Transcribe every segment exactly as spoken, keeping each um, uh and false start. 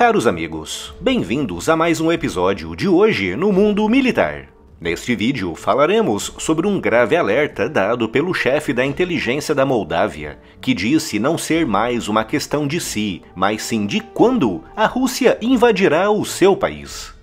Caros amigos, bem-vindos a mais um episódio de Hoje no Mundo Militar. Neste vídeo falaremos sobre um grave alerta dado pelo chefe da inteligência da Moldávia, que disse não ser mais uma questão de se, mas sim de quando a Rússia invadirá o seu país.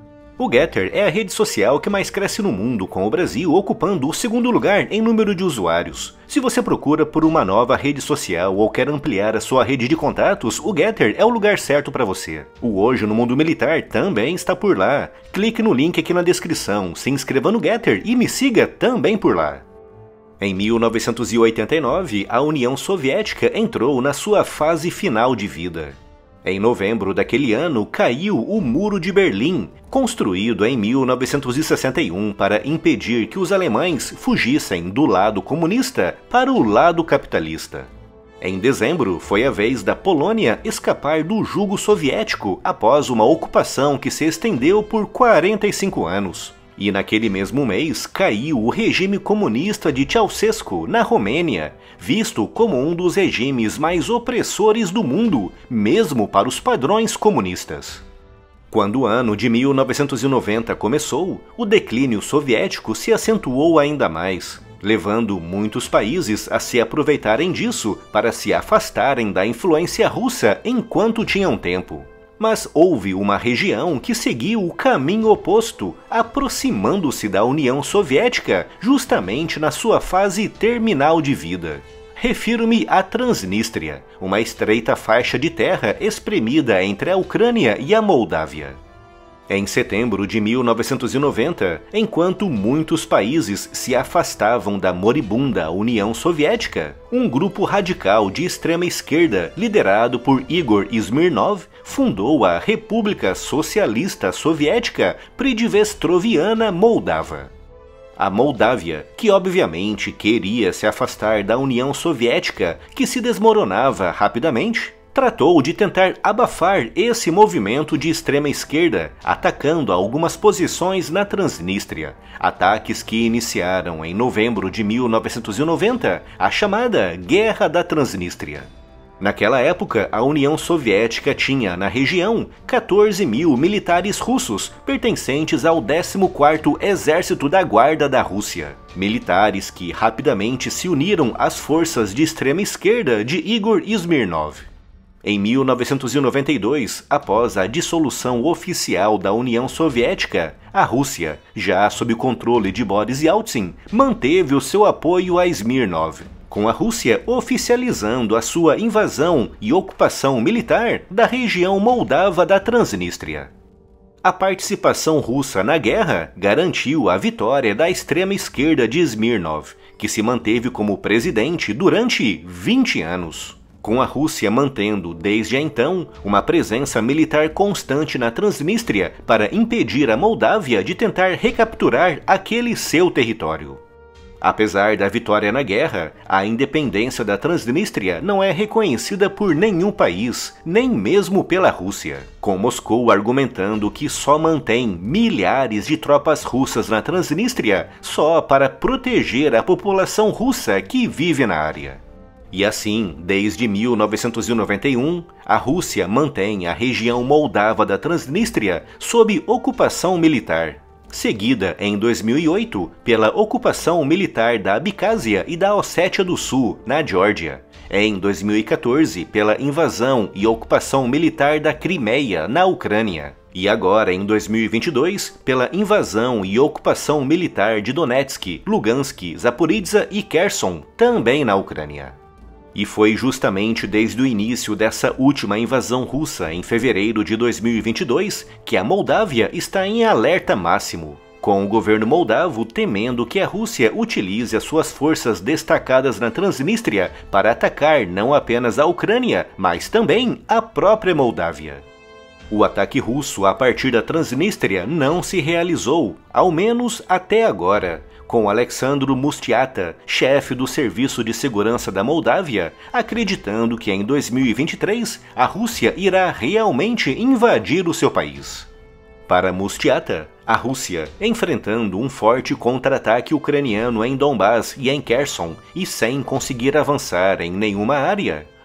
O Getter é a rede social que mais cresce no mundo, com o Brasil ocupando o segundo lugar em número de usuários. Se você procura por uma nova rede social ou quer ampliar a sua rede de contatos, o Getter é o lugar certo para você. O Hoje no Mundo Militar também está por lá. Clique no link aqui na descrição, se inscreva no Getter e me siga também por lá. Em mil novecentos e oitenta e nove, a União Soviética entrou na sua fase final de vida. Em novembro daquele ano, caiu o Muro de Berlim, construído em mil novecentos e sessenta e um para impedir que os alemães fugissem do lado comunista para o lado capitalista. Em dezembro, foi a vez da Polônia escapar do jugo soviético após uma ocupação que se estendeu por quarenta e cinco anos. E naquele mesmo mês caiu o regime comunista de Ceausescu na Romênia, visto como um dos regimes mais opressores do mundo, mesmo para os padrões comunistas. Quando o ano de mil novecentos e noventa começou, o declínio soviético se acentuou ainda mais, levando muitos países a se aproveitarem disso para se afastarem da influência russa enquanto tinham tempo. Mas houve uma região que seguiu o caminho oposto, aproximando-se da União Soviética justamente na sua fase terminal de vida. Refiro-me à Transnistria, uma estreita faixa de terra espremida entre a Ucrânia e a Moldávia. Em setembro de mil novecentos e noventa, enquanto muitos países se afastavam da moribunda União Soviética, um grupo radical de extrema esquerda, liderado por Igor Smirnov, fundou a República Socialista Soviética Pridnestrovana Moldava. A Moldávia, que obviamente queria se afastar da União Soviética, que se desmoronava rapidamente, tratou de tentar abafar esse movimento de extrema esquerda, atacando algumas posições na Transnistria, ataques que iniciaram em novembro de mil novecentos e noventa a chamada Guerra da Transnistria. Naquela época, a União Soviética tinha na região quatorze mil militares russos pertencentes ao décimo quarto Exército da Guarda da Rússia, militares que rapidamente se uniram às forças de extrema esquerda de Igor Smirnov. Em mil novecentos e noventa e dois, após a dissolução oficial da União Soviética, a Rússia, já sob controle de Boris Yeltsin, manteve o seu apoio a Smirnov, com a Rússia oficializando a sua invasão e ocupação militar da região moldava da Transnistria. A participação russa na guerra garantiu a vitória da extrema esquerda de Smirnov, que se manteve como presidente durante vinte anos. Com a Rússia mantendo, desde então, uma presença militar constante na Transnistria para impedir a Moldávia de tentar recapturar aquele seu território. Apesar da vitória na guerra, a independência da Transnistria não é reconhecida por nenhum país, nem mesmo pela Rússia, com Moscou argumentando que só mantém milhares de tropas russas na Transnistria só para proteger a população russa que vive na área. E assim, desde mil novecentos e noventa e um, a Rússia mantém a região moldava da Transnistria sob ocupação militar, seguida em dois mil e oito pela ocupação militar da Abcásia e da Ossétia do Sul, na Geórgia, em dois mil e quatorze pela invasão e ocupação militar da Crimeia, na Ucrânia, e agora em dois mil e vinte e dois pela invasão e ocupação militar de Donetsk, Lugansk, Zaporizhzhia e Kherson, também na Ucrânia. E foi justamente desde o início dessa última invasão russa, em fevereiro de dois mil e vinte e dois, que a Moldávia está em alerta máximo, com o governo moldavo temendo que a Rússia utilize as suas forças destacadas na Transnistria para atacar não apenas a Ucrânia, mas também a própria Moldávia. O ataque russo a partir da Transnistria não se realizou, ao menos até agora, com Alexandru Mustiata, chefe do Serviço de Segurança da Moldávia, acreditando que em dois mil e vinte e três a Rússia irá realmente invadir o seu país. Para Mustiata, a Rússia, enfrentando um forte contra-ataque ucraniano em Donbás e em Kherson, e sem conseguir avançar em nenhuma área,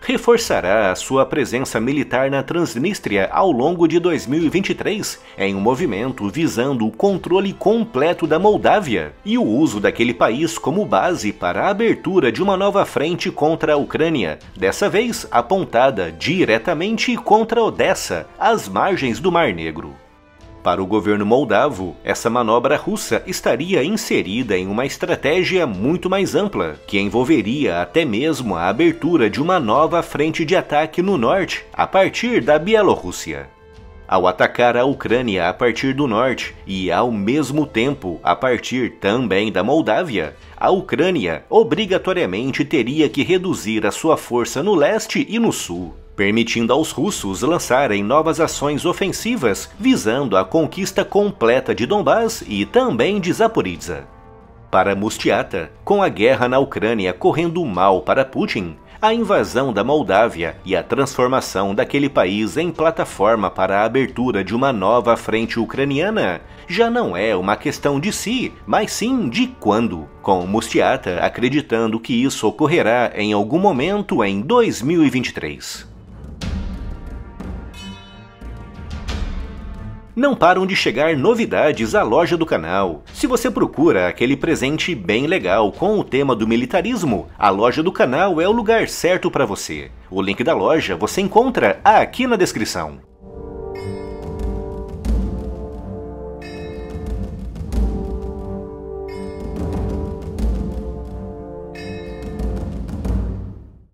reforçará a sua presença militar na Transnistria ao longo de dois mil e vinte e três, em um movimento visando o controle completo da Moldávia e o uso daquele país como base para a abertura de uma nova frente contra a Ucrânia, dessa vez apontada diretamente contra Odessa, às margens do Mar Negro. Para o governo moldavo, essa manobra russa estaria inserida em uma estratégia muito mais ampla, que envolveria até mesmo a abertura de uma nova frente de ataque no norte, a partir da Bielorrússia. Ao atacar a Ucrânia a partir do norte e, ao mesmo tempo, a partir também da Moldávia, a Ucrânia obrigatoriamente teria que reduzir a sua força no leste e no sul, permitindo aos russos lançarem novas ações ofensivas visando a conquista completa de Donbás e também de Zaporizhzhia. Para Mustiata, com a guerra na Ucrânia correndo mal para Putin, a invasão da Moldávia e a transformação daquele país em plataforma para a abertura de uma nova frente ucraniana já não é uma questão de se, mas sim de quando, com Mustiata acreditando que isso ocorrerá em algum momento em dois mil e vinte e três. Não param de chegar novidades à loja do canal. Se você procura aquele presente bem legal com o tema do militarismo, a loja do canal é o lugar certo para você. O link da loja você encontra aqui na descrição.